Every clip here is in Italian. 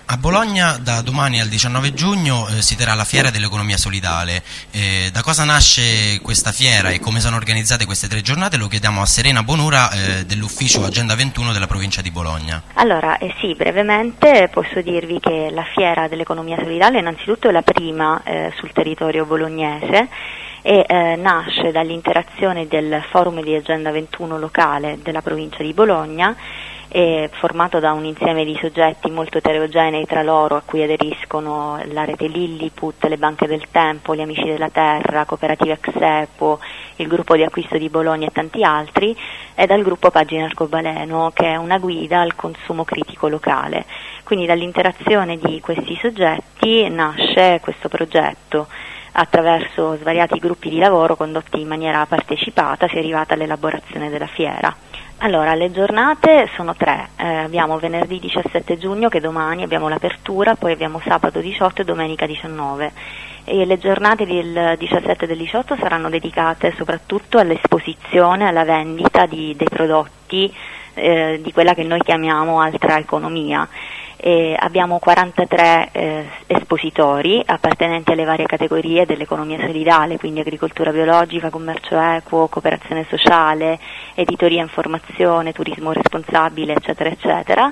A Bologna da domani al 19 giugno si terrà la Fiera dell'Economia Solidale. Da cosa nasce questa fiera e come sono organizzate queste 3 giornate lo chiediamo a Serena Bonura dell'ufficio Agenda 21 della provincia di Bologna. Allora, sì, brevemente posso dirvi che la Fiera dell'Economia Solidale innanzitutto è la prima sul territorio bolognese e nasce dall'interazione del forum di Agenda 21 locale della provincia di Bologna, è formato da un insieme di soggetti molto eterogenei tra loro, a cui aderiscono la rete Lilliput, le banche del tempo, gli amici della terra, cooperativa Exepo, il gruppo di acquisto di Bologna e tanti altri, e dal gruppo Pagine Arcobaleno, che è una guida al consumo critico locale. Quindi dall'interazione di questi soggetti nasce questo progetto. Attraverso svariati gruppi di lavoro condotti in maniera partecipata si è arrivata all'elaborazione della fiera. Allora, le giornate sono 3, abbiamo venerdì 17 giugno che domani abbiamo l'apertura, poi abbiamo sabato 18 e domenica 19 e le giornate del 17 e del 18 saranno dedicate soprattutto all'esposizione, alla vendita dei prodotti di quella che noi chiamiamo altra economia. Abbiamo 43 espositori appartenenti alle varie categorie dell'economia solidale, quindi agricoltura biologica, commercio equo, cooperazione sociale, editoria e informazione, turismo responsabile, eccetera, eccetera.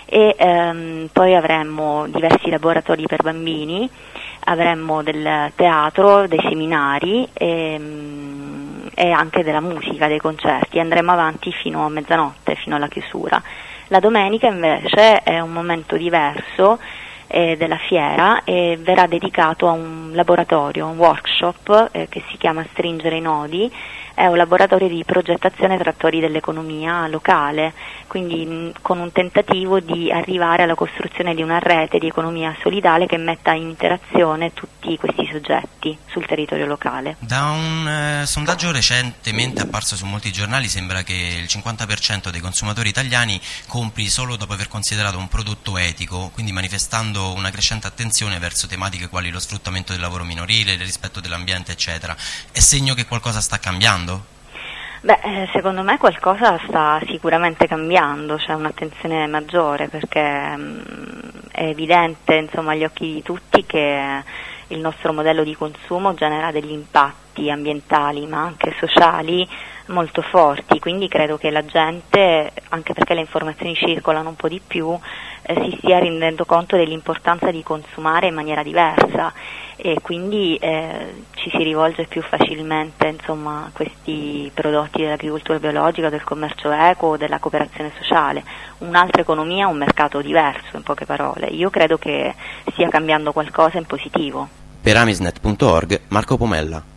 E poi avremmo diversi laboratori per bambini, avremmo del teatro, dei seminari e anche della musica, dei concerti. Andremo avanti fino a mezzanotte, fino alla chiusura. La domenica invece è un momento diverso della fiera e verrà dedicato a un laboratorio, un workshop che si chiama Stringere i nodi. È un laboratorio di progettazione tra attori dell'economia locale, quindi con un tentativo di arrivare alla costruzione di una rete di economia solidale che metta in interazione tutti questi soggetti sul territorio locale. Da un sondaggio recentemente apparso su molti giornali sembra che il 50% dei consumatori italiani compri solo dopo aver considerato un prodotto etico, quindi manifestando una crescente attenzione verso tematiche quali lo sfruttamento del lavoro minorile, il rispetto dell'ambiente, eccetera. È segno che qualcosa sta cambiando? Beh, secondo me qualcosa sta sicuramente cambiando, c'è un'attenzione maggiore perché è evidente, insomma, agli occhi di tutti che il nostro modello di consumo genera degli impatti ambientali ma anche sociali molto forti, quindi credo che la gente, anche perché le informazioni circolano un po' di più, si stia rendendo conto dell'importanza di consumare in maniera diversa e quindi ci si rivolge più facilmente, insomma, a questi prodotti dell'agricoltura biologica, del commercio equo, della cooperazione sociale, un'altra economia, un mercato diverso, in poche parole. Io credo che stia cambiando qualcosa in positivo. Per Amisnet.org, Marco Pomella.